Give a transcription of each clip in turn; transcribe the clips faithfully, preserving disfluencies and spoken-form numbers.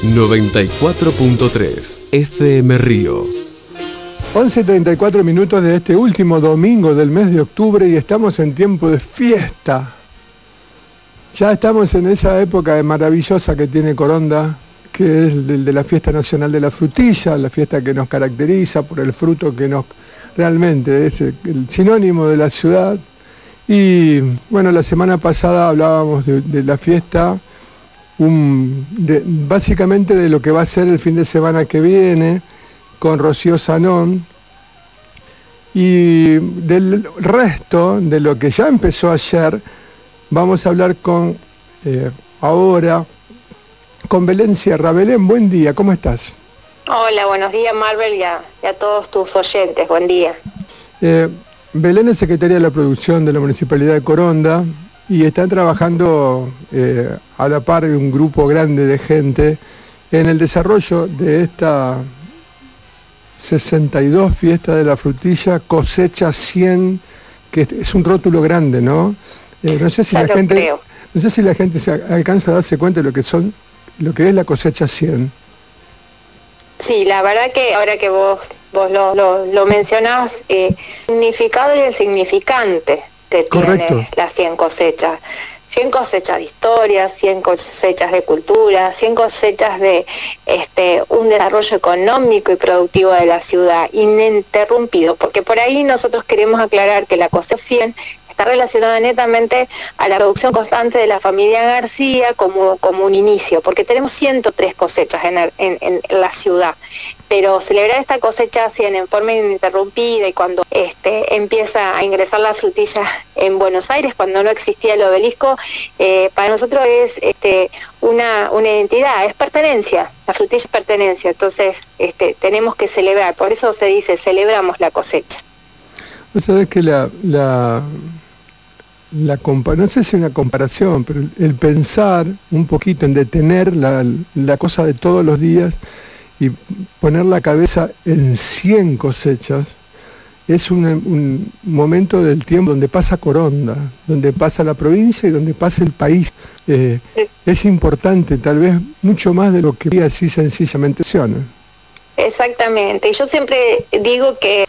noventa y cuatro punto tres F M Río. once y treinta y cuatro minutos de este último domingo del mes de octubre y estamos en tiempo de fiesta. Ya estamos en esa época maravillosa que tiene Coronda, que es el de la Fiesta Nacional de la Frutilla, la fiesta que nos caracteriza por el fruto que nos realmente es el sinónimo de la ciudad. Y bueno, la semana pasada hablábamos de, de la fiesta, un, de, básicamente de lo que va a ser el fin de semana que viene, con Rocío Zanón, y del resto de lo que ya empezó ayer, vamos a hablar con, eh, ahora, con Belén Sierra. Belén, buen día, ¿cómo estás? Hola, buenos días, Marvel, y a, y a todos tus oyentes, buen día. Eh, Belén es secretaria de la producción de la Municipalidad de Coronda y están trabajando eh, a la par de un grupo grande de gente en el desarrollo de esta sesenta y dos Fiesta de la Frutilla, cosecha cien, que es un rótulo grande, ¿no? Eh, no sé si ya la lo gente, creo. no sé si la gente se alcanza a darse cuenta de lo que son, lo que es la cosecha cien. Sí, la verdad que ahora que vos, vos lo, lo, lo mencionás, eh, significado y el significante que Correcto. tiene las cien cosechas. cien cosechas de historia, cien cosechas de cultura, cien cosechas de este un desarrollo económico y productivo de la ciudad, ininterrumpido, porque por ahí nosotros queremos aclarar que la cosecha cien está relacionada netamente a la producción constante de la familia García como, como un inicio, porque tenemos ciento tres cosechas en, en, en la ciudad, pero celebrar esta cosecha cien en forma ininterrumpida y cuando este, empieza a ingresar la frutilla en Buenos Aires, cuando no existía el obelisco, eh, para nosotros es este, una, una identidad, es pertenencia, la frutilla es pertenencia, entonces este, tenemos que celebrar, por eso se dice, celebramos la cosecha. Vos sabés que la... la... La compa no sé si una comparación, pero el, el pensar un poquito en detener la, la cosa de todos los días y poner la cabeza en cien cosechas, es un, un momento del tiempo donde pasa Coronda, donde pasa la provincia y donde pasa el país. Eh, sí. Es importante, tal vez mucho más de lo que así sencillamente menciona. Exactamente, y yo siempre digo que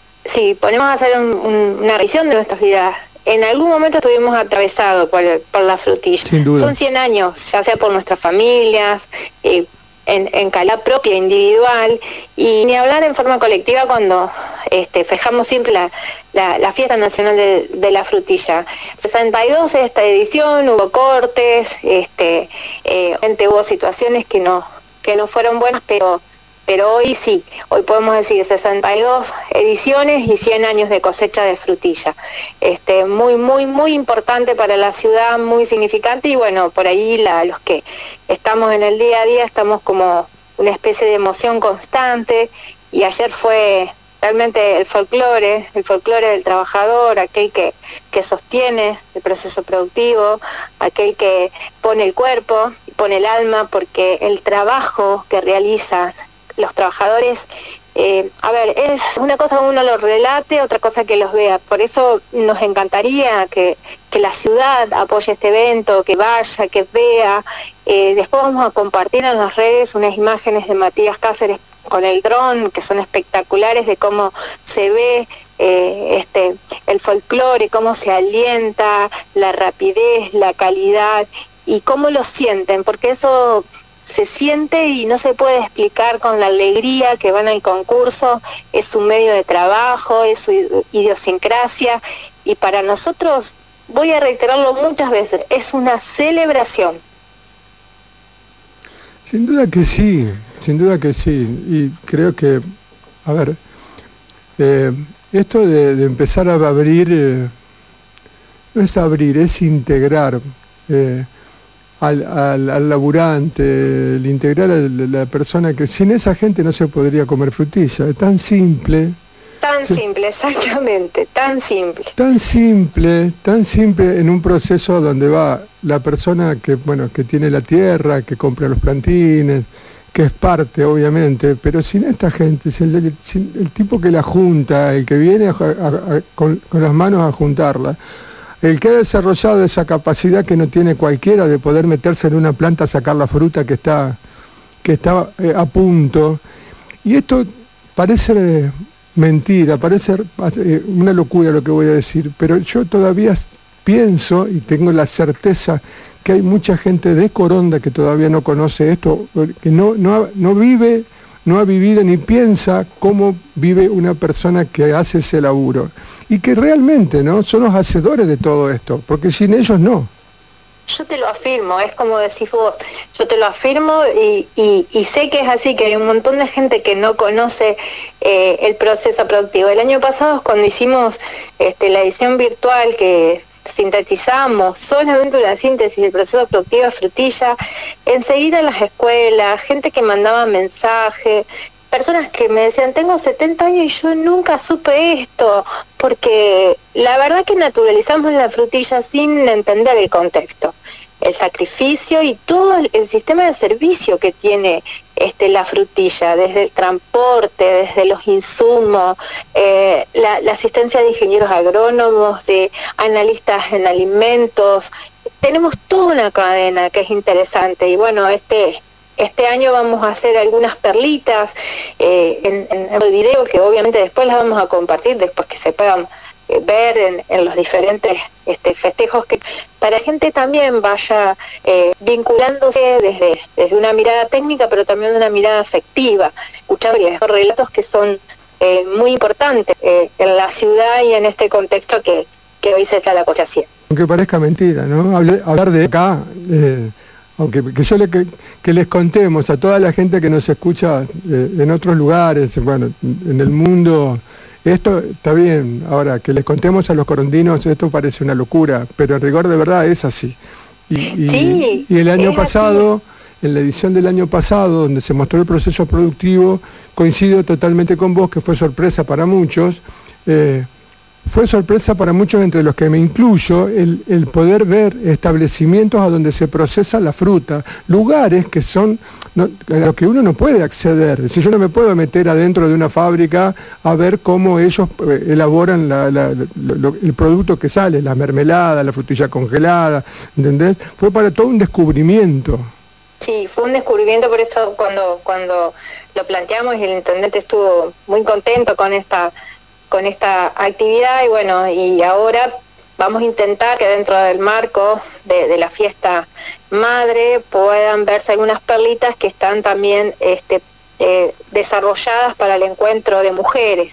si ponemos a hacer un, un, una revisión de nuestras vidas, en algún momento estuvimos atravesados por, por la frutilla. Sin duda. Son cien años, ya sea por nuestras familias, eh, en, en calidad propia, individual, y ni hablar en forma colectiva cuando este, festejamos siempre la, la, la Fiesta Nacional de, de la Frutilla. sesenta y dos esta edición, hubo cortes, este, eh, hubo situaciones que no, que no fueron buenas, pero... Pero hoy sí, hoy podemos decir sesenta y dos ediciones y cien años de cosecha de frutilla. Este, muy, muy, muy importante para la ciudad, muy significante y bueno, por ahí la, los que estamos en el día a día estamos como una especie de emoción constante y ayer fue realmente el folclore, el folclore del trabajador, aquel que, que sostiene el proceso productivo, aquel que pone el cuerpo, pone el alma, porque el trabajo que realiza los trabajadores, eh, a ver, es una cosa uno lo relate, otra cosa que los vea, por eso nos encantaría que, que la ciudad apoye este evento, que vaya, que vea, eh, después vamos a compartir en las redes unas imágenes de Matías Cáceres con el dron, que son espectaculares de cómo se ve eh, este el folclore, cómo se alienta, la rapidez, la calidad, y cómo lo sienten, porque eso se siente y no se puede explicar con la alegría que van al concurso, es su medio de trabajo, es su idiosincrasia, y para nosotros, voy a reiterarlo muchas veces, es una celebración. Sin duda que sí, sin duda que sí, y creo que, a ver, eh, esto de, de empezar a abrir, eh, no es abrir, es integrar, eh, Al, al, al laburante, el integrar a la persona que sin esa gente no se podría comer frutilla, es tan simple. Tan sí. simple, exactamente, tan simple. Tan simple, tan simple en un proceso donde va la persona que, bueno, que tiene la tierra, que compra los plantines, que es parte obviamente, pero sin esta gente, sin el, sin el tipo que la junta, el que viene a, a, a, con, con las manos a juntarla, el que ha desarrollado esa capacidad que no tiene cualquiera de poder meterse en una planta a sacar la fruta que está que está eh, a punto. Y esto parece mentira, parece eh, una locura lo que voy a decir, pero yo todavía pienso y tengo la certeza que hay mucha gente de Coronda que todavía no conoce esto, que no, no, no vive, no ha vivido ni piensa cómo vive una persona que hace ese laburo. Y que realmente, ¿no?, son los hacedores de todo esto, porque sin ellos no. Yo te lo afirmo, es como decís vos, yo te lo afirmo y, y, y sé que es así, que hay un montón de gente que no conoce eh, el proceso productivo. El año pasado, cuando hicimos este, la edición virtual que sintetizamos solamente una síntesis del proceso productivo de frutilla, enseguida en las escuelas, gente que mandaba mensajes, personas que me decían, tengo setenta años y yo nunca supe esto, porque la verdad que naturalizamos la frutilla sin entender el contexto, el sacrificio y todo el sistema de servicio que tiene este, la frutilla, desde el transporte, desde los insumos, eh, la, la asistencia de ingenieros agrónomos, de analistas en alimentos. Tenemos toda una cadena que es interesante y bueno, este... Este año vamos a hacer algunas perlitas eh, en, en el video que obviamente después las vamos a compartir, después que se puedan eh, ver en, en los diferentes este, festejos, que para gente también vaya eh, vinculándose desde, desde una mirada técnica, pero también de una mirada afectiva, escuchar estos relatos que son eh, muy importantes eh, en la ciudad y en este contexto que, que hoy se está la cosa haciendo. Aunque parezca mentira, ¿no? Hablar de acá... Eh... Aunque que yo le, que, que les contemos a toda la gente que nos escucha eh, en otros lugares, bueno, en el mundo, esto está bien. Ahora, que les contemos a los corondinos, esto parece una locura, pero en rigor de verdad es así. Y, y, sí, y el año pasado, así. En la edición del año pasado, donde se mostró el proceso productivo, coincido totalmente con vos, que fue sorpresa para muchos, eh, fue sorpresa para muchos, entre los que me incluyo, el, el poder ver establecimientos a donde se procesa la fruta, lugares que son no, a los que uno no puede acceder. Si yo no me puedo meter adentro de una fábrica a ver cómo ellos eh, elaboran la, la, lo, el producto que sale, la mermelada, la frutilla congelada, ¿entendés? Fue para todo un descubrimiento. Sí, fue un descubrimiento, por eso cuando, cuando lo planteamos el intendente estuvo muy contento con esta... con esta actividad y bueno, y ahora vamos a intentar que dentro del marco de, de la fiesta madre puedan verse algunas perlitas que están también este, eh, desarrolladas para el encuentro de mujeres.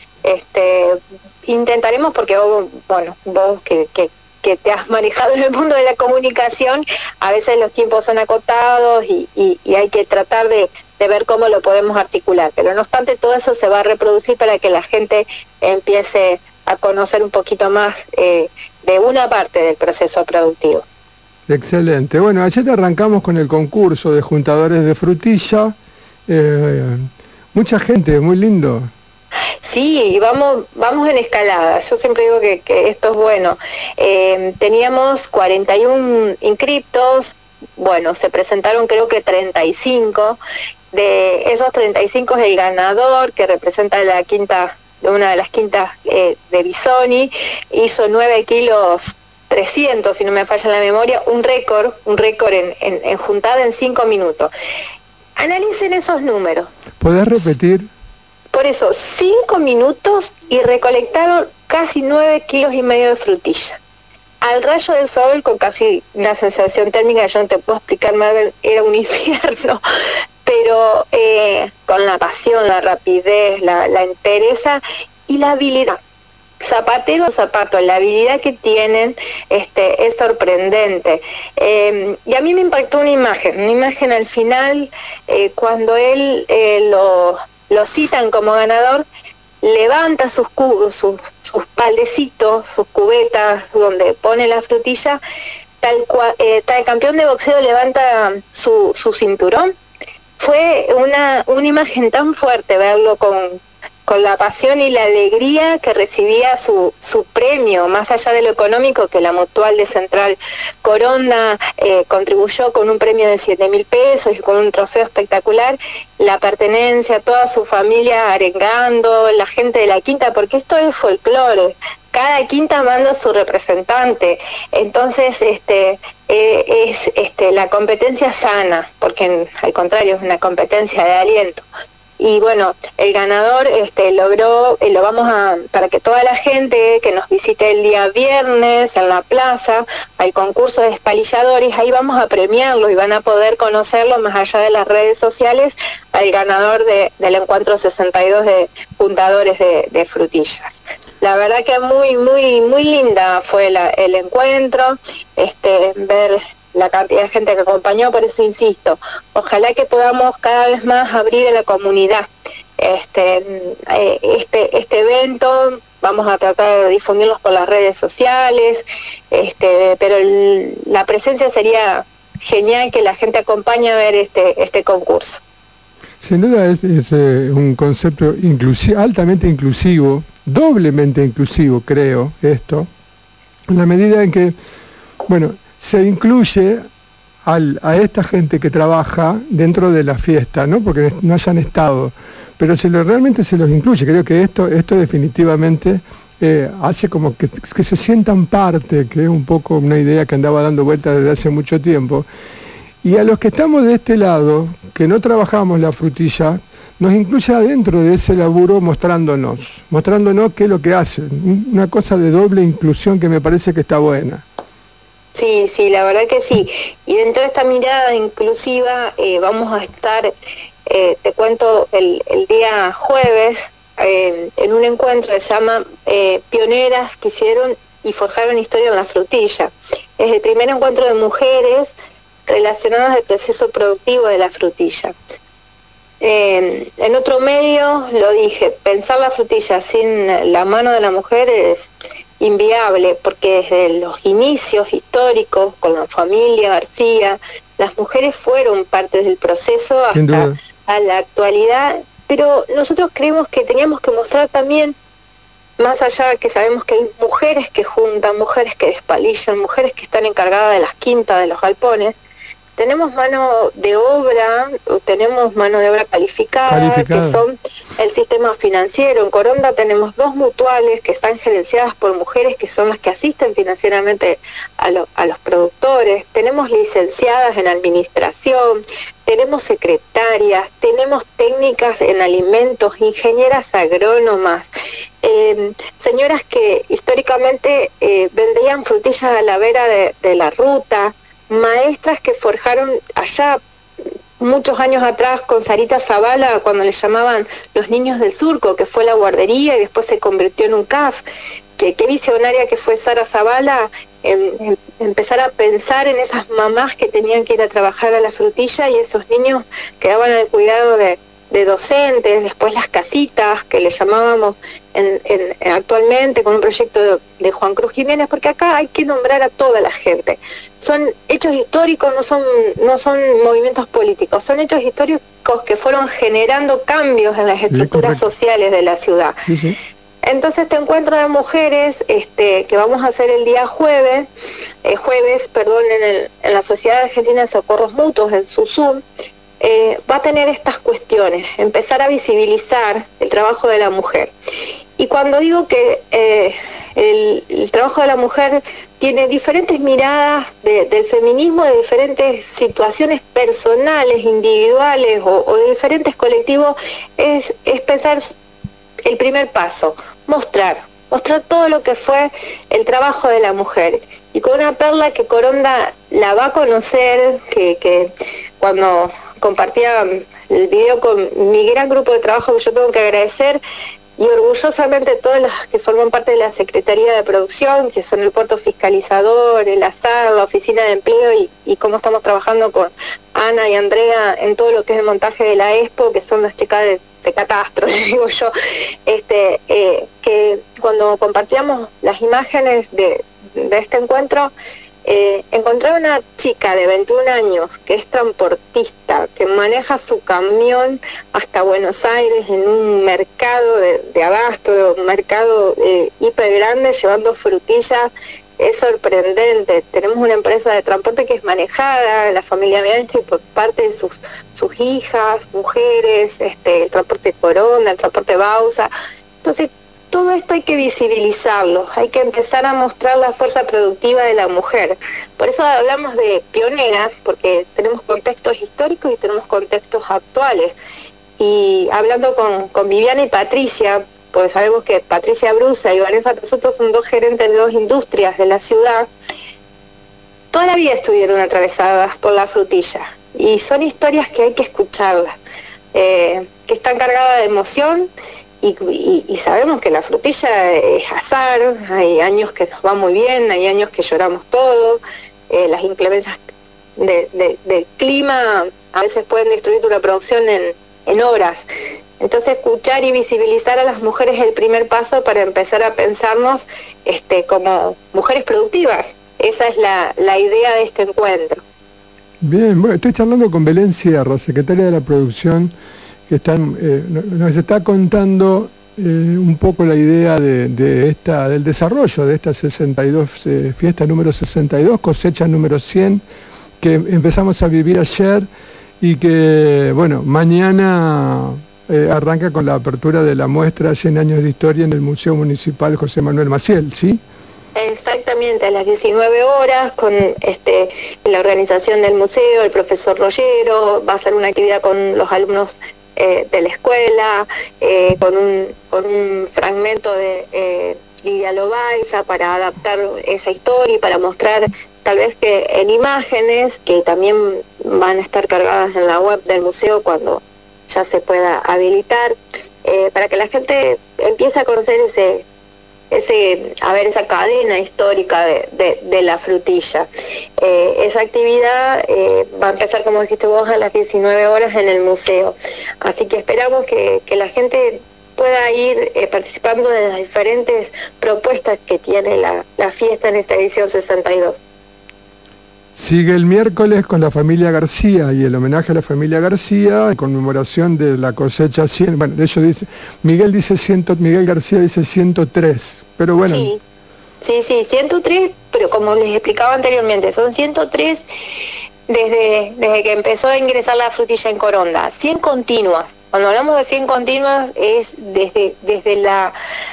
Este, intentaremos, porque vos, bueno, vos que, que, que te has manejado en el mundo de la comunicación, a veces los tiempos son acotados y, y, y hay que tratar de de ver cómo lo podemos articular, pero no obstante todo eso se va a reproducir para que la gente empiece a conocer un poquito más eh, de una parte del proceso productivo. Excelente. Bueno, ayer arrancamos con el concurso de juntadores de frutilla, eh, mucha gente, muy lindo. Sí, vamos, vamos en escalada. Yo siempre digo que, que esto es bueno. Eh, teníamos cuarenta y uno inscriptos, bueno, se presentaron creo que treinta y cinco. De esos treinta y cinco es el ganador, que representa la quinta, de una de las quintas eh, de Bisoni, hizo nueve kilos trescientos, si no me falla la memoria, un récord, un récord en, en, en juntada en cinco minutos. Analicen esos números. ¿Podés repetir? Por eso, cinco minutos y recolectaron casi nueve kilos y medio de frutilla. Al rayo del sol, con casi una sensación térmica, yo no te puedo explicar más, era un infierno, pero eh, con la pasión, la rapidez, la, la entereza y la habilidad. Zapatero zapato, la habilidad que tienen este, es sorprendente. Eh, y a mí me impactó una imagen, una imagen al final, eh, cuando él eh, lo, lo citan como ganador, levanta sus cubos, sus, sus baldecitos, sus cubetas donde pone la frutilla, tal cual, eh, tal campeón de boxeo levanta su, su cinturón. Fue una, una imagen tan fuerte verlo con, con la pasión y la alegría que recibía su, su premio, más allá de lo económico, que la Mutual de Central Coronda eh, contribuyó con un premio de siete mil pesos y con un trofeo espectacular, la pertenencia, toda su familia arengando, la gente de la quinta, porque esto es folclore. Cada quinta manda su representante, entonces este eh, es este la competencia sana, porque al contrario es una competencia de aliento. Y bueno, el ganador este logró, eh, lo vamos a, para que toda la gente que nos visite el día viernes en la plaza, hay concurso de despalilladores, ahí vamos a premiarlo y van a poder conocerlo más allá de las redes sociales, al ganador de, del encuentro sesenta y dos de puntadores de, de frutillas. La verdad que muy, muy, muy linda fue la, el encuentro, este, ver la cantidad de gente que acompañó, por eso insisto, ojalá que podamos cada vez más abrir a la comunidad este, este, este evento. Vamos a tratar de difundirlos por las redes sociales, este, pero el, la presencia sería genial, que la gente acompañe a ver este, este concurso. Sin duda es, es eh, un concepto inclusivo, altamente inclusivo, doblemente inclusivo, creo, esto, en la medida en que, bueno, se incluye al, a esta gente que trabaja dentro de la fiesta, ¿no? Porque no hayan estado, pero se lo, realmente se los incluye. Creo que esto, esto definitivamente eh, hace como que, que se sientan parte, que es un poco una idea que andaba dando vueltas desde hace mucho tiempo. Y a los que estamos de este lado, que no trabajamos la frutilla, nos incluye adentro de ese laburo mostrándonos, mostrándonos qué es lo que hacen. Una cosa de doble inclusión que me parece que está buena. Sí, sí, la verdad que sí. Y dentro de esta mirada inclusiva eh, vamos a estar, eh, te cuento, el, el día jueves eh, en un encuentro que se llama eh, Pioneras que hicieron y forjaron historia en la frutilla. Es el primer encuentro de mujeres relacionadas al proceso productivo de la frutilla. Eh, en otro medio lo dije, pensar la frutilla sin la mano de la mujer es inviable, porque desde los inicios históricos con la familia García, las mujeres fueron parte del proceso hasta a la actualidad, pero nosotros creemos que teníamos que mostrar también, más allá que sabemos que hay mujeres que juntan, mujeres que despalillan, mujeres que están encargadas de las quintas, de los galpones, tenemos mano de obra, tenemos mano de obra calificada, calificada, que son el sistema financiero. En Coronda tenemos dos mutuales que están gerenciadas por mujeres que son las que asisten financieramente a, lo, a los productores. Tenemos licenciadas en administración, tenemos secretarias, tenemos técnicas en alimentos, ingenieras agrónomas, eh, señoras que históricamente eh, vendían frutillas a la vera de, de la ruta, maestras que forjaron allá muchos años atrás con Sarita Zavala, cuando le llamaban los niños del surco, que fue la guardería y después se convirtió en un C A F. Que qué visionaria que fue Sara Zavala en, en empezar a pensar en esas mamás que tenían que ir a trabajar a la frutilla y esos niños quedaban al cuidado de, de docentes. Después las casitas que le llamábamos en, en, actualmente con un proyecto de, de Juan Cruz Jiménez, porque acá hay que nombrar a toda la gente. Son hechos históricos, no son, no son movimientos políticos, son hechos históricos que fueron generando cambios en las estructuras sociales de la ciudad. Sí, sí. Entonces este encuentro de mujeres este, que vamos a hacer el día jueves, eh, jueves, perdón, en, el, en la Sociedad Argentina de Socorros Mutuos, en su Zoom, eh, va a tener estas cuestiones, empezar a visibilizar el trabajo de la mujer. Y cuando digo que eh, el, el trabajo de la mujer tiene diferentes miradas de, del feminismo, de diferentes situaciones personales, individuales o, o de diferentes colectivos, es, es pensar el primer paso, mostrar, mostrar todo lo que fue el trabajo de la mujer. Y con una perla que Coronda la va a conocer, que, que cuando compartía el video con mi gran grupo de trabajo, que yo tengo que agradecer, y orgullosamente todas las que forman parte de la Secretaría de Producción, que son el puerto fiscalizador, el azar, la oficina de empleo, y, y cómo estamos trabajando con Ana y Andrea en todo lo que es el montaje de la Expo, que son las chicas de, de Catastro, le digo yo, este, eh, que cuando compartíamos las imágenes de, de este encuentro, Eh, encontrar una chica de veintiún años que es transportista, que maneja su camión hasta Buenos Aires en un mercado de, de abasto, un mercado eh, hiper grande, llevando frutillas, es sorprendente. Tenemos una empresa de transporte que es manejada, la familia Bianchi, por parte de sus, sus hijas, mujeres, este, el transporte Corona, el transporte Bausa. Entonces, todo esto hay que visibilizarlo, hay que empezar a mostrar la fuerza productiva de la mujer. Por eso hablamos de pioneras, porque tenemos contextos históricos y tenemos contextos actuales. Y hablando con, con Viviana y Patricia, pues sabemos que Patricia Brusa y Vanessa Pasuto son dos gerentes de dos industrias de la ciudad, toda la vida estuvieron atravesadas por la frutilla. Y son historias que hay que escucharlas, eh, que están cargadas de emoción. Y, y, y sabemos que la frutilla es azar, hay años que nos va muy bien, hay años que lloramos todo, eh, las inclemencias de, de, del clima a veces pueden destruir una producción en, en horas. Entonces, escuchar y visibilizar a las mujeres es el primer paso para empezar a pensarnos este, como mujeres productivas. Esa es la, la idea de este encuentro. Bien, bueno, estoy charlando con Belén Sierra, secretaria de la producción, que están, eh, nos está contando eh, un poco la idea de, de esta, del desarrollo de esta sesenta y dos, eh, fiesta número sesenta y dos, cosecha número cien, que empezamos a vivir ayer y que, bueno, mañana eh, arranca con la apertura de la muestra cien años de historia en el Museo Municipal José Manuel Maciel, ¿sí? Exactamente, a las diecinueve horas, con este, la organización del museo, el profesor Rollero, va a hacer una actividad con los alumnos Eh, de la escuela, eh, con, un, con un fragmento de eh, Lidia Loaiza para adaptar esa historia y para mostrar tal vez que en imágenes que también van a estar cargadas en la web del museo cuando ya se pueda habilitar, eh, para que la gente empiece a conocer ese ese a ver esa cadena histórica de, de, de la frutilla. Eh, esa actividad eh, va a empezar, como dijiste vos, a las diecinueve horas en el museo. Así que esperamos que, que la gente pueda ir eh, participando de las diferentes propuestas que tiene la, la fiesta en esta edición sesenta y dos. Sigue el miércoles con la familia García y el homenaje a la familia García en conmemoración de la cosecha cien. Bueno, de hecho dice, Miguel dice ciento, Miguel García dice ciento tres, pero bueno. Sí, sí, sí, ciento tres, pero como les explicaba anteriormente, son ciento tres desde, desde que empezó a ingresar la frutilla en Coronda, cien continuas. Cuando hablamos de cien continuas es desde, desde la...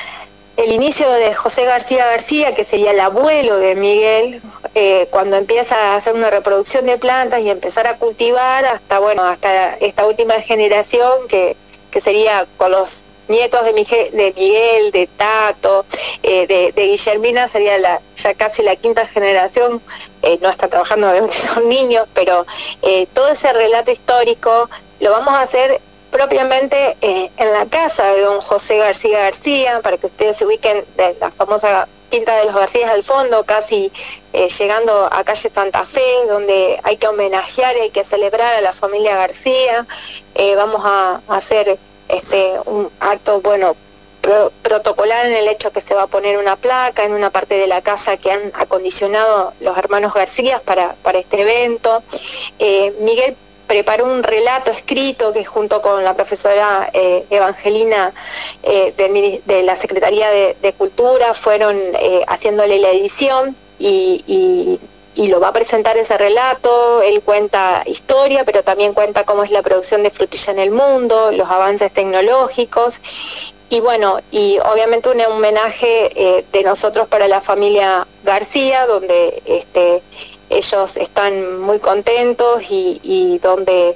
el inicio de José García García, que sería el abuelo de Miguel, eh, cuando empieza a hacer una reproducción de plantas y empezar a cultivar hasta, bueno, hasta esta última generación que, que sería con los nietos de Miguel, de, Miguel, de Tato, eh, de, de Guillermina, sería la, ya casi la quinta generación. Eh, no está trabajando, obviamente son niños, pero eh, todo ese relato histórico lo vamos a hacer propiamente eh, en la casa de don José García García, para que ustedes se ubiquen de la famosa Quinta de los Garcías al fondo, casi eh, llegando a calle Santa Fe, donde hay que homenajear y hay que celebrar a la familia García. Eh, vamos a, a hacer este un acto, bueno, pro, protocolar en el hecho que se va a poner una placa en una parte de la casa que han acondicionado los hermanos García para, para este evento. Eh, Miguel preparó un relato escrito que junto con la profesora eh, Evangelina eh, de, de la Secretaría de, de Cultura fueron eh, haciéndole la edición y, y, y lo va a presentar ese relato. Él cuenta historia, pero también cuenta cómo es la producción de frutilla en el mundo, los avances tecnológicos y bueno, y obviamente un homenaje eh, de nosotros para la familia García, donde este ellos están muy contentos y, y donde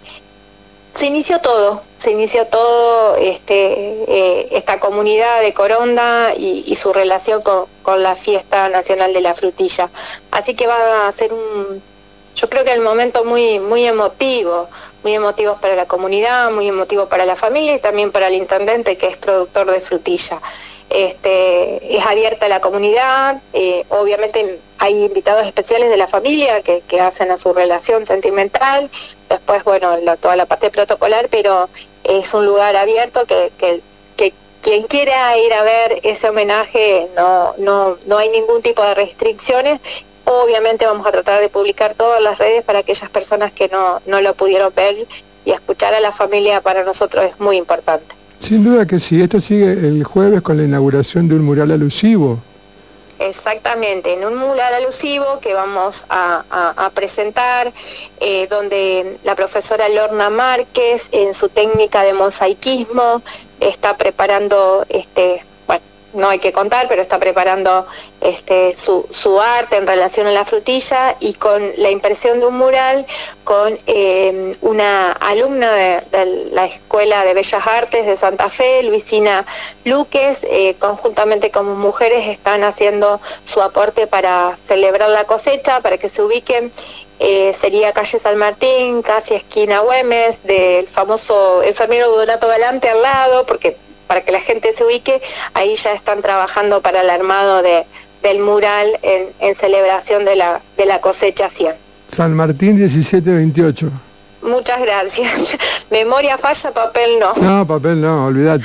se inició todo, se inició todo este, eh, esta comunidad de Coronda y, y su relación con, con la Fiesta Nacional de la Frutilla. Así que va a ser un, yo creo que el momento muy, muy emotivo, muy emotivo para la comunidad, muy emotivo para la familia y también para el intendente que es productor de frutilla. Este, es abierta a la comunidad, eh, obviamente hay invitados especiales de la familia que, que hacen a su relación sentimental, después bueno, la, toda la parte protocolar, pero es un lugar abierto que, que, que quien quiera ir a ver ese homenaje no, no, no hay ningún tipo de restricciones, o obviamente vamos a tratar de publicar todo en las redes para aquellas personas que no, no lo pudieron ver, y escuchar a la familia para nosotros es muy importante. Sin duda que sí, esto sigue el jueves con la inauguración de un mural alusivo. Exactamente, en un mural alusivo que vamos a, a, a presentar, eh, donde la profesora Lorna Márquez, en su técnica de mosaicismo, está preparando, este, bueno, no hay que contar, pero está preparando este, su, su arte en relación a la frutilla, y con la impresión de un mural con eh, una alumna de, de la Escuela de Bellas Artes de Santa Fe, Luisina Luques, eh, conjuntamente con mujeres están haciendo su aporte para celebrar la cosecha, para que se ubiquen. Eh, sería calle San Martín, casi esquina Güemes, del famoso enfermero Donato Galante al lado, porque para que la gente se ubique, ahí ya están trabajando para el armado de, del mural en, en celebración de la, de la cosecha cien. San Martín diecisiete veintiocho. Muchas gracias. Memoria falla, papel no. No, papel no, olvídate.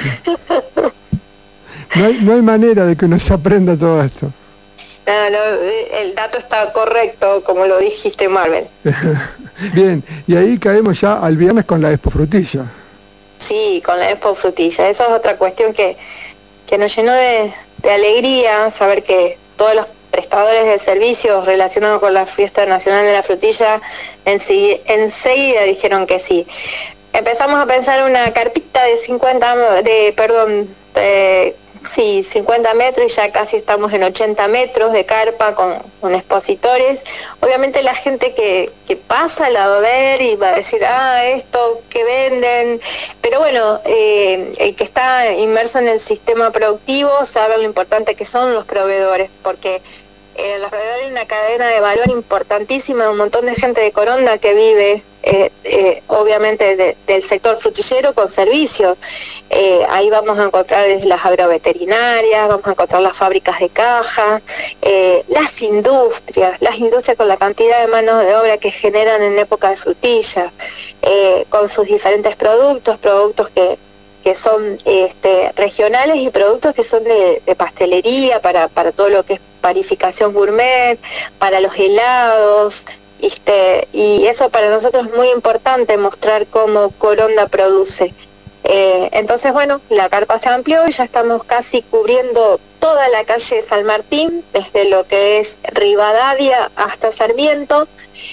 No hay, no hay manera de que uno se aprenda todo esto. No, no, el dato está correcto, como lo dijiste, Marvel. Bien, y ahí caemos ya al viernes con la Expo Frutilla. Sí, con la Expo Frutilla. Esa es otra cuestión que, que nos llenó de, de alegría, saber que todos los prestadores de servicios relacionados con la Fiesta Nacional de la Frutilla enseguida, enseguida dijeron que sí. Empezamos a pensar una carpita de cincuenta, de, perdón, de, sí, cincuenta metros, y ya casi estamos en ochenta metros de carpa con, con expositores. Obviamente la gente que, que pasa la va a ver y va a decir, ah, esto que venden, pero bueno, eh, el que está inmerso en el sistema productivo sabe lo importante que son los proveedores, porque eh, los proveedores es una cadena de valor importantísima, un montón de gente de Coronda que vive Eh, eh, obviamente de, del sector frutillero con servicios. Eh, ahí vamos a encontrar las agroveterinarias, vamos a encontrar las fábricas de caja, eh, las industrias, las industrias con la cantidad de manos de obra que generan en época de frutilla, eh, con sus diferentes productos, productos que, que son este, regionales, y productos que son de, de pastelería, para, para todo lo que es panificación gourmet, para los helados. Este, y eso para nosotros es muy importante, mostrar cómo Coronda produce. Eh, entonces, bueno, la carpa se amplió y ya estamos casi cubriendo toda la calle San Martín, desde lo que es Rivadavia hasta Sarmiento,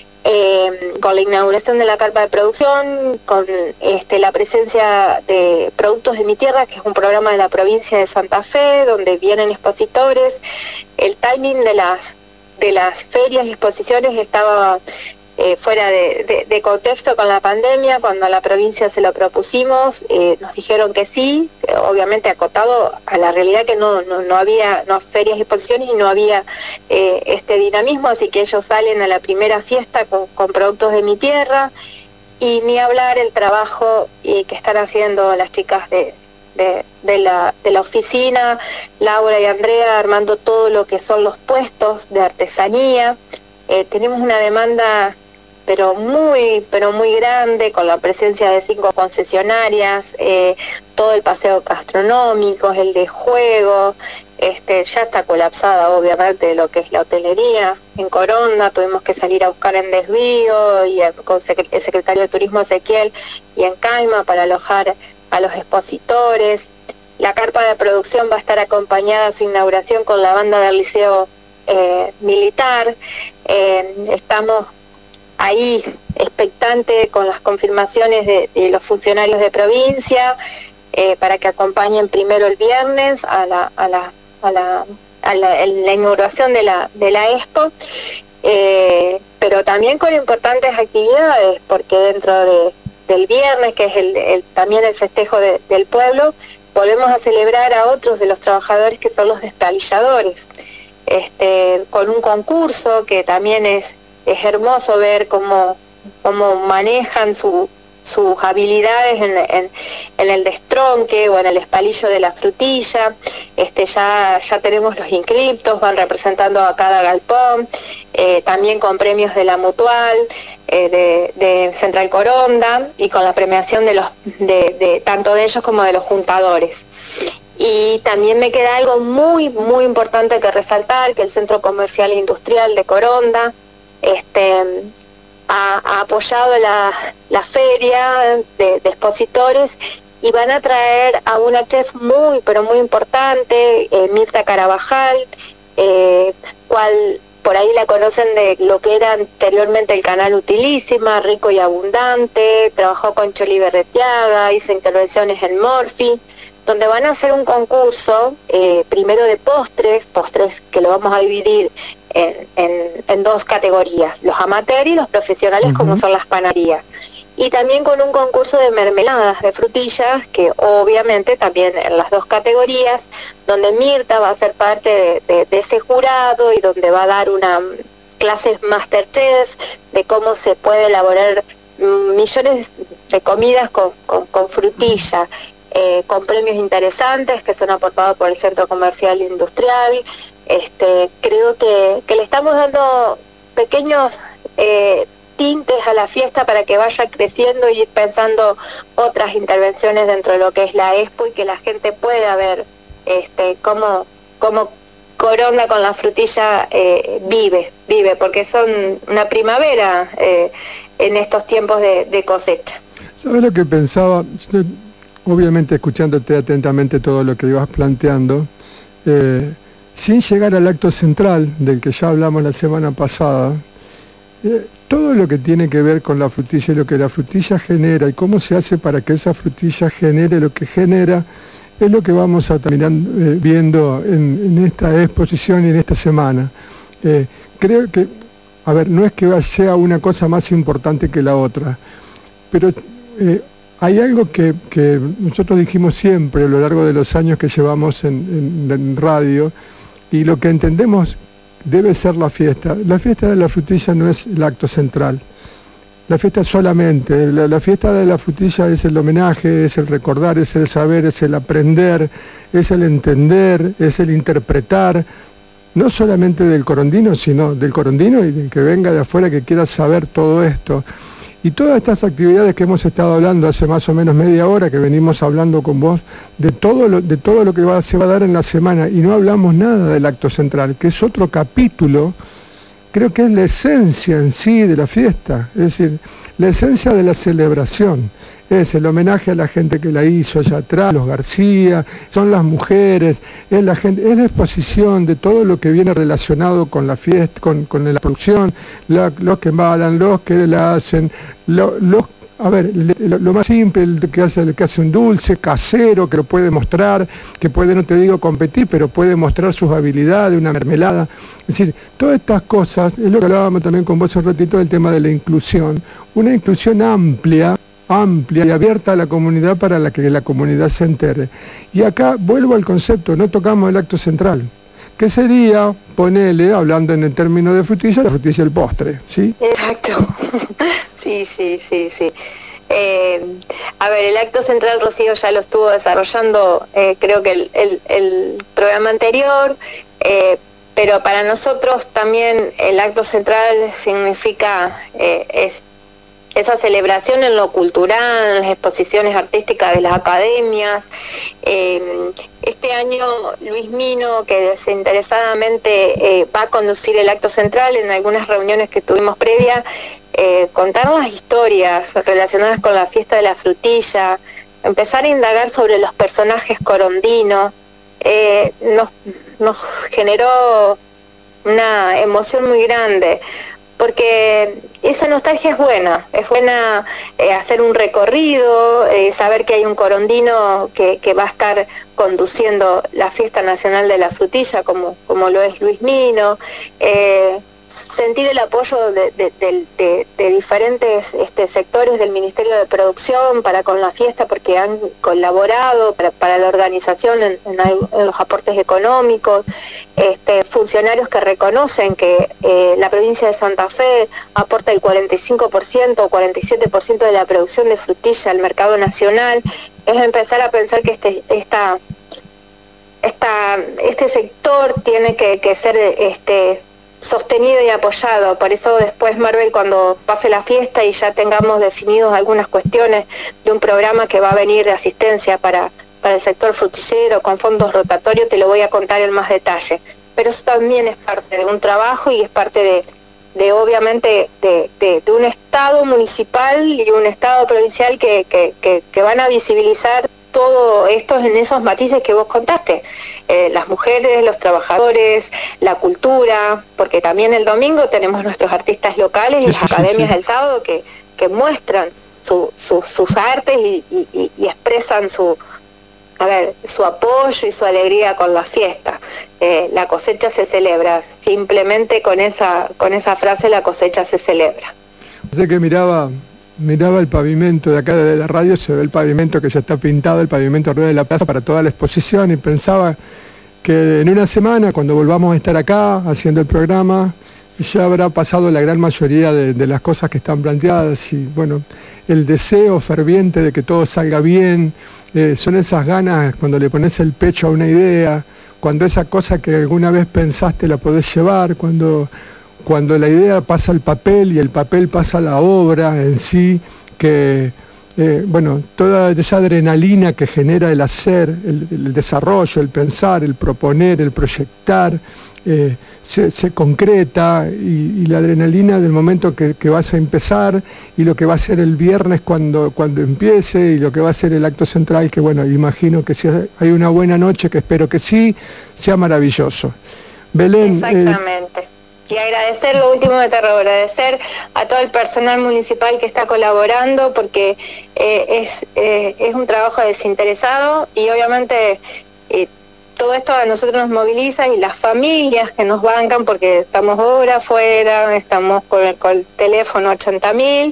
eh, con la inauguración de la carpa de producción, con este, la presencia de Productos de mi Tierra, que es un programa de la provincia de Santa Fe, donde vienen expositores. El timing de las de las ferias y exposiciones estaba eh, fuera de, de, de contexto con la pandemia. Cuando a la provincia se lo propusimos, eh, nos dijeron que sí, eh, obviamente acotado a la realidad que no, no, no había no ferias y exposiciones y no había eh, este dinamismo, así que ellos salen a la primera fiesta con, con Productos de mi Tierra, y ni hablar el trabajo eh, que están haciendo las chicas de De, de, la, de la oficina, Laura y Andrea, armando todo lo que son los puestos de artesanía. Eh, tenemos una demanda pero muy, pero muy grande, con la presencia de cinco concesionarias, eh, todo el paseo gastronómico, el de juego, este, ya está colapsada obviamente lo que es la hotelería. En Coronda tuvimos que salir a buscar en Desvío, y el, con el secretario de Turismo Ezequiel, y en Caima, para alojar a los expositores. La carpa de producción va a estar acompañada a su inauguración con la banda del Liceo eh, Militar. Eh, estamos ahí expectantes con las confirmaciones de, de los funcionarios de provincia, eh, para que acompañen primero el viernes a la, a la, a la, a la, a la inauguración de la, de la Expo, eh, pero también con importantes actividades, porque dentro de del viernes, que es el, el, también el festejo de, del pueblo, volvemos a celebrar a otros de los trabajadores, que son los despalilladores, este, con un concurso que también es, es hermoso ver cómo, cómo manejan su, sus habilidades en, en, en el destronque o en el espalillo de la frutilla. Este, ya, ya tenemos los inscriptos, van representando a cada galpón, eh, también con premios de la Mutual, eh, de, de Central Coronda, y con la premiación de los de, de tanto de ellos como de los juntadores. Y Y también me queda algo muy, muy importante que resaltar, que el Centro Comercial e Industrial de Coronda este, ha, ha apoyado la, la feria de, de expositores y van a traer a una chef muy, pero muy importante, eh, Mirta Carabajal, eh, cual por ahí la conocen de lo que era anteriormente el canal Utilísima, Rico y Abundante, trabajó con Choli Berretiaga, hizo intervenciones en Morphy, donde van a hacer un concurso, eh, primero de postres, postres que lo vamos a dividir en, en, en dos categorías, los amateurs y los profesionales, uh-huh. como son las panaderías. Y también con un concurso de mermeladas de frutillas, que obviamente también en las dos categorías, donde Mirta va a ser parte de, de, de ese jurado y donde va a dar una clases Masterchef de cómo se puede elaborar millones de comidas con, con, con frutilla, eh, con premios interesantes que son aportados por el Centro Comercial e Industrial. Este, creo que, que le estamos dando pequeños... Eh, tintes a la fiesta para que vaya creciendo y ir pensando otras intervenciones dentro de lo que es la expo y que la gente pueda ver este cómo, cómo Coronda con la frutilla eh, vive, vive, porque son una primavera eh, en estos tiempos de, de cosecha. ¿Sabes lo que pensaba? Estoy, obviamente escuchándote atentamente todo lo que ibas planteando, eh, sin llegar al acto central del que ya hablamos la semana pasada, eh, todo lo que tiene que ver con la frutilla y lo que la frutilla genera y cómo se hace para que esa frutilla genere lo que genera, es lo que vamos a terminar eh, viendo en, en esta exposición y en esta semana. Eh, creo que, a ver, no es que sea una cosa más importante que la otra, pero eh, hay algo que, que nosotros dijimos siempre a lo largo de los años que llevamos en, en, en radio, y lo que entendemos debe ser la fiesta. La fiesta de la frutilla no es el acto central. La fiesta solamente, la, la fiesta de la frutilla es el homenaje, es el recordar, es el saber, es el aprender, es el entender, es el interpretar, no solamente del corondino, sino del corondino y del que venga de afuera que quiera saber todo esto. Y todas estas actividades que hemos estado hablando hace más o menos media hora, que venimos hablando con vos, de todo lo, de todo lo que va, se va a dar en la semana, y no hablamos nada del acto central, que es otro capítulo, creo que es la esencia en sí de la fiesta, es decir, la esencia de la celebración. Es el homenaje a la gente que la hizo allá atrás, los García, son las mujeres, es la gente, es la exposición de todo lo que viene relacionado con la fiesta, con, con la producción, la, los que embalan, los que la hacen, lo, los, a ver, lo, lo más simple, el que hace, el que hace un dulce casero, que lo puede mostrar, que puede, no te digo competir, pero puede mostrar sus habilidades, una mermelada. Es decir, todas estas cosas, es lo que hablábamos también con vos un ratito del tema de la inclusión, una inclusión amplia, amplia y abierta a la comunidad para la que la comunidad se entere. Y acá vuelvo al concepto, no tocamos el acto central, que sería, ponele, hablando en el término de frutilla, la frutilla el postre, ¿sí? Exacto, sí, sí, sí, sí. Eh, a ver, el acto central Rocío ya lo estuvo desarrollando, eh, creo que el, el, el programa anterior, eh, pero para nosotros también el acto central significa eh, es esa celebración en lo cultural, en las exposiciones artísticas de las academias. Eh, este año Luis Mino, que desinteresadamente eh, va a conducir el acto central en algunas reuniones que tuvimos previas, eh, contar las historias relacionadas con la fiesta de la frutilla, empezar a indagar sobre los personajes corondinos, eh, nos, nos generó una emoción muy grande, porque esa nostalgia es buena, es buena eh, hacer un recorrido, eh, saber que hay un corondino que, que va a estar conduciendo la Fiesta Nacional de la Frutilla, como, como lo es Luis Mino, eh, sentir el apoyo de, de, de, de, de diferentes este, sectores del Ministerio de Producción para con la fiesta, porque han colaborado para, para la organización en, en, en los aportes económicos, este, funcionarios que reconocen que eh, la provincia de Santa Fe aporta el cuarenta y cinco por ciento o cuarenta y siete por ciento de la producción de frutilla al mercado nacional. Es empezar a pensar que este, esta, esta, este sector tiene que, que ser este, sostenido y apoyado. Por eso después, Marvel, cuando pase la fiesta y ya tengamos definidos algunas cuestiones de un programa que va a venir de asistencia para, para para el sector frutillero con fondos rotatorios, te lo voy a contar en más detalle. Pero eso también es parte de un trabajo y es parte de, de obviamente, de, de, de un Estado municipal y un Estado provincial que, que, que, que van a visibilizar todo esto en esos matices que vos contaste. Eh, las mujeres, los trabajadores, la cultura, porque también el domingo tenemos nuestros artistas locales y sí, las sí, academias sí. del sábado que, que muestran su, su, sus artes y, y, y expresan su, a ver, su apoyo y su alegría con la fiesta. Eh, la cosecha se celebra, simplemente con esa, con esa frase, la cosecha se celebra. Sé que miraba... Miraba el pavimento de acá de la radio, se ve el pavimento que ya está pintado, el pavimento arriba de la plaza para toda la exposición, y pensaba que en una semana, cuando volvamos a estar acá haciendo el programa, ya habrá pasado la gran mayoría de, de las cosas que están planteadas, y bueno, el deseo ferviente de que todo salga bien, eh, son esas ganas cuando le pones el pecho a una idea, cuando esa cosa que alguna vez pensaste la podés llevar, cuando... cuando la idea pasa al papel y el papel pasa a la obra en sí, que, eh, bueno, toda esa adrenalina que genera el hacer, el, el desarrollo, el pensar, el proponer, el proyectar, eh, se, se concreta, y, y la adrenalina del momento que, que vas a empezar, y lo que va a ser el viernes cuando, cuando empiece, y lo que va a ser el acto central, que bueno, imagino que si hay una buena noche, que espero que sí, sea maravilloso. Belén, exactamente. Eh, Y agradecer, lo último que te tengo, agradecer a todo el personal municipal que está colaborando, porque eh, es, eh, es un trabajo desinteresado, y obviamente eh, todo esto a nosotros nos moviliza, y las familias que nos bancan, porque estamos hora afuera, estamos con el, con el teléfono ochenta mil,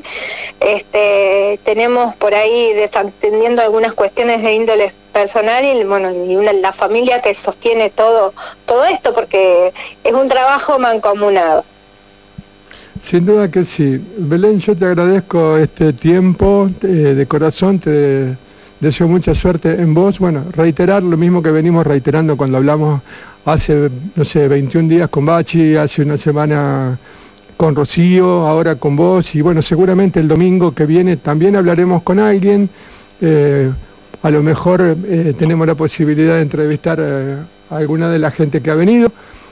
este, tenemos por ahí desatendiendo algunas cuestiones de índole personal, y bueno, y una, la familia que sostiene todo, todo esto, porque es un trabajo mancomunado. Sin duda que sí. Belén, yo te agradezco este tiempo, eh, de corazón, te deseo mucha suerte en vos. Bueno, reiterar lo mismo que venimos reiterando cuando hablamos hace, no sé, veintiún días con Bachi, hace una semana con Rocío, ahora con vos, y bueno, seguramente el domingo que viene también hablaremos con alguien. Eh, A lo mejor eh, tenemos la posibilidad de entrevistar eh, a alguna de la gente que ha venido,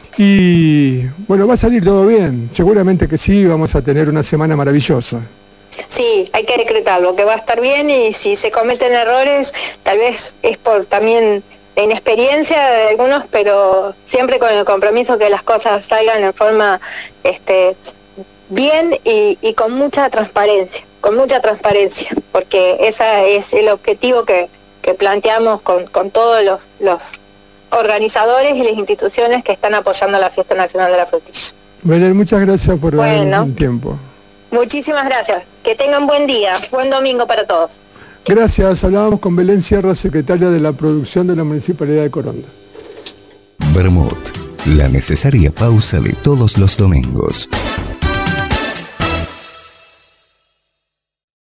y bueno, va a salir todo bien, seguramente que sí, vamos a tener una semana maravillosa. Sí, hay que decretarlo, que va a estar bien, y si se cometen errores, tal vez es por también la inexperiencia de algunos, pero siempre con el compromiso que las cosas salgan en forma este, bien y, y con mucha transparencia. con mucha transparencia, porque ese es el objetivo que, que planteamos con, con todos los, los organizadores y las instituciones que están apoyando la Fiesta Nacional de la Frutilla. Belén, muchas gracias por bueno, el tiempo. Muchísimas gracias. Que tengan buen día, buen domingo para todos. Gracias. Hablábamos con Belén Sierra, secretaria de la Producción de la Municipalidad de Coronda. Vermut, la necesaria pausa de todos los domingos.